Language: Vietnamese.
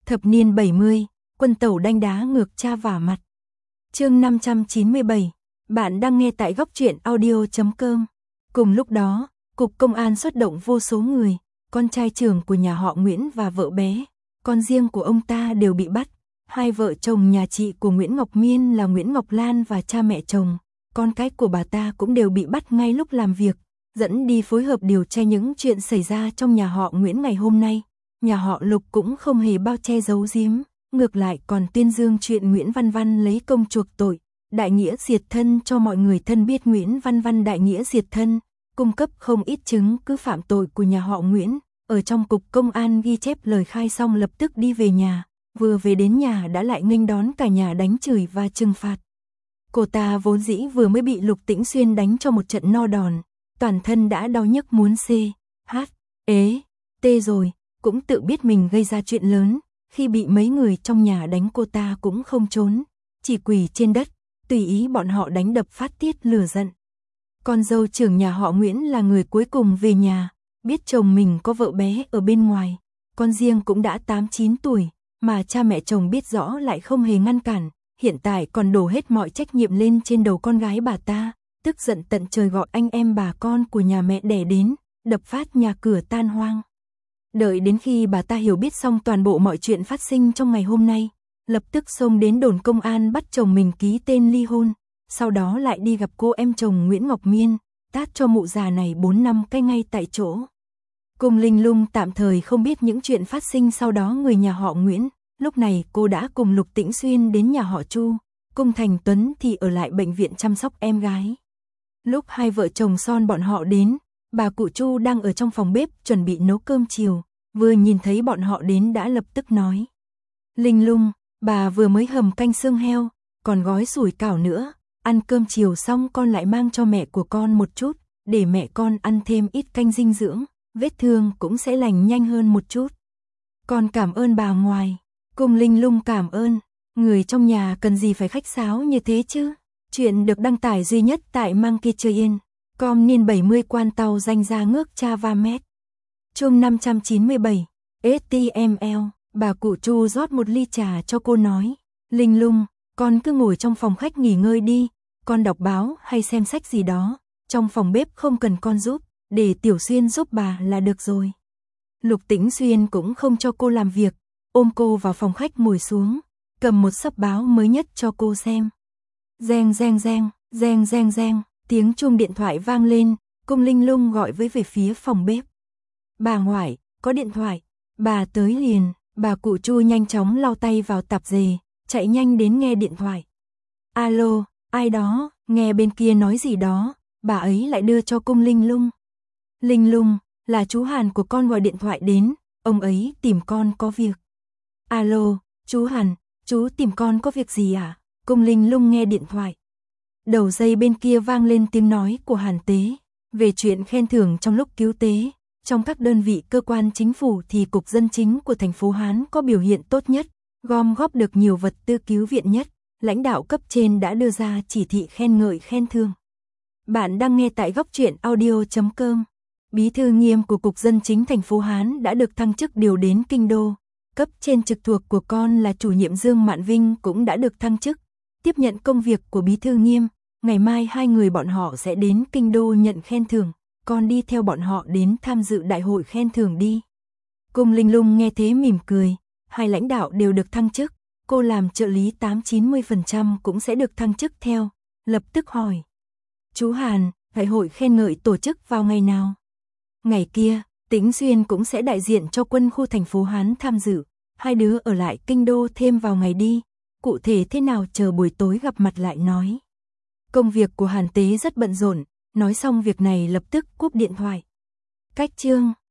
Thập niên 70, quân tẩu đanh đá ngược cha vả mặt. Chương 597, bạn đang nghe tại góc truyện audio.com. Cùng lúc đó, Cục Công an xuất động vô số người, con trai trưởng của nhà họ Nguyễn và vợ bé, con riêng của ông ta đều bị bắt. Hai vợ chồng nhà chị của Nguyễn Ngọc Miên là Nguyễn Ngọc Lan và cha mẹ chồng, con cái của bà ta cũng đều bị bắt ngay lúc làm việc, dẫn đi phối hợp điều tra những chuyện xảy ra trong nhà họ Nguyễn ngày hôm nay. Nhà họ Lục cũng không hề bao che giấu giếm, ngược lại còn tuyên dương chuyện Nguyễn Văn Văn lấy công chuộc tội, đại nghĩa diệt thân cho mọi người thân biết. Nguyễn Văn Văn đại nghĩa diệt thân, cung cấp không ít chứng cứ phạm tội của nhà họ Nguyễn. Ở trong Cục Công an ghi chép lời khai xong lập tức đi về nhà, vừa về đến nhà đã lại nghênh đón cả nhà đánh chửi và trừng phạt. Cô ta vốn dĩ vừa mới bị Lục Tĩnh Xuyên đánh cho một trận no đòn, toàn thân đã đau nhức muốn tê rồi, cũng tự biết mình gây ra chuyện lớn, khi bị mấy người trong nhà đánh cô ta cũng không trốn, chỉ quỳ trên đất, tùy ý bọn họ đánh đập phát tiết lửa giận. Con dâu trưởng nhà họ Nguyễn là người cuối cùng về nhà, biết chồng mình có vợ bé ở bên ngoài, con riêng cũng đã 8-9 tuổi, mà cha mẹ chồng biết rõ lại không hề ngăn cản, hiện tại còn đổ hết mọi trách nhiệm lên trên đầu con gái bà ta, tức giận tận trời gọi anh em bà con của nhà mẹ đẻ đến, đập phát nhà cửa tan hoang. Đợi đến khi bà ta hiểu biết xong toàn bộ mọi chuyện phát sinh trong ngày hôm nay, lập tức xông đến đồn công an bắt chồng mình ký tên ly hôn, sau đó lại đi gặp cô em chồng Nguyễn Ngọc Miên, tát cho mụ già này 4 năm cái ngay tại chỗ. Cung Linh Lung tạm thời không biết những chuyện phát sinh sau đó người nhà họ Nguyễn, lúc này cô đã cùng Lục Tĩnh Xuyên đến nhà họ Chu, Cung Thành Tuấn thì ở lại bệnh viện chăm sóc em gái. Lúc hai vợ chồng son bọn họ đến, bà cụ Chu đang ở trong phòng bếp chuẩn bị nấu cơm chiều, vừa nhìn thấy bọn họ đến đã lập tức nói: Linh Lung, bà vừa mới hầm canh xương heo, còn gói sủi cảo nữa, ăn cơm chiều xong con lại mang cho mẹ của con một chút, để mẹ con ăn thêm ít canh dinh dưỡng, vết thương cũng sẽ lành nhanh hơn một chút. Con cảm ơn bà ngoại. Cung Linh Lung cảm ơn, người trong nhà cần gì phải khách sáo như thế chứ. Chuyện được đăng tải duy nhất tại Monkeytrain.com niên 70 quan tàu danh ra ngước cha va mét. Chương 597, STML, bà cụ Chu rót một ly trà cho cô nói: Linh Lung, con cứ ngồi trong phòng khách nghỉ ngơi đi, con đọc báo hay xem sách gì đó, trong phòng bếp không cần con giúp, để Tiểu Xuyên giúp bà là được rồi. Lục Tĩnh Xuyên cũng không cho cô làm việc, ôm cô vào phòng khách ngồi xuống, cầm một xấp báo mới nhất cho cô xem. Reng reng reng, reng reng reng, tiếng chuông điện thoại vang lên, Cung Linh Lung gọi với về phía phòng bếp. Bà ngoại, có điện thoại, bà tới liền. Bà cụ Chu nhanh chóng lau tay vào tạp dề, chạy nhanh đến nghe điện thoại. Alo, ai đó, nghe bên kia nói gì đó, bà ấy lại đưa cho Cung Linh Lung. Linh Lung, là chú Hàn của con gọi điện thoại đến, ông ấy tìm con có việc. Alo, chú Hàn, chú tìm con có việc gì à? Cung Linh Lung nghe điện thoại. Đầu dây bên kia vang lên tiếng nói của Hàn Tế, về chuyện khen thưởng trong lúc cứu tế. Trong các đơn vị cơ quan chính phủ thì Cục Dân chính của thành phố Hán có biểu hiện tốt nhất, gom góp được nhiều vật tư cứu viện nhất, lãnh đạo cấp trên đã đưa ra chỉ thị khen ngợi khen thưởng. Bạn đang nghe tại góc truyện audio.com. Bí thư Nghiêm của Cục Dân chính thành phố Hán đã được thăng chức điều đến Kinh Đô. Cấp trên trực thuộc của con là chủ nhiệm Dương Mạn Vinh cũng đã được thăng chức, tiếp nhận công việc của Bí thư Nghiêm. Ngày mai hai người bọn họ sẽ đến Kinh Đô nhận khen thưởng. Con đi theo bọn họ đến tham dự đại hội khen thưởng đi. Cung Linh Lung nghe thế mỉm cười, hai lãnh đạo đều được thăng chức, cô làm trợ lý 80-90% cũng sẽ được thăng chức theo, lập tức hỏi. Chú Hàn, đại hội khen ngợi tổ chức vào ngày nào? Ngày kia, Tĩnh Xuyên cũng sẽ đại diện cho quân khu thành phố Hán tham dự, hai đứa ở lại Kinh Đô thêm vào ngày đi, cụ thể thế nào chờ buổi tối gặp mặt lại nói. Công việc của Hàn Tế rất bận rộn. Nói xong việc này lập tức cúp điện thoại. Cách chương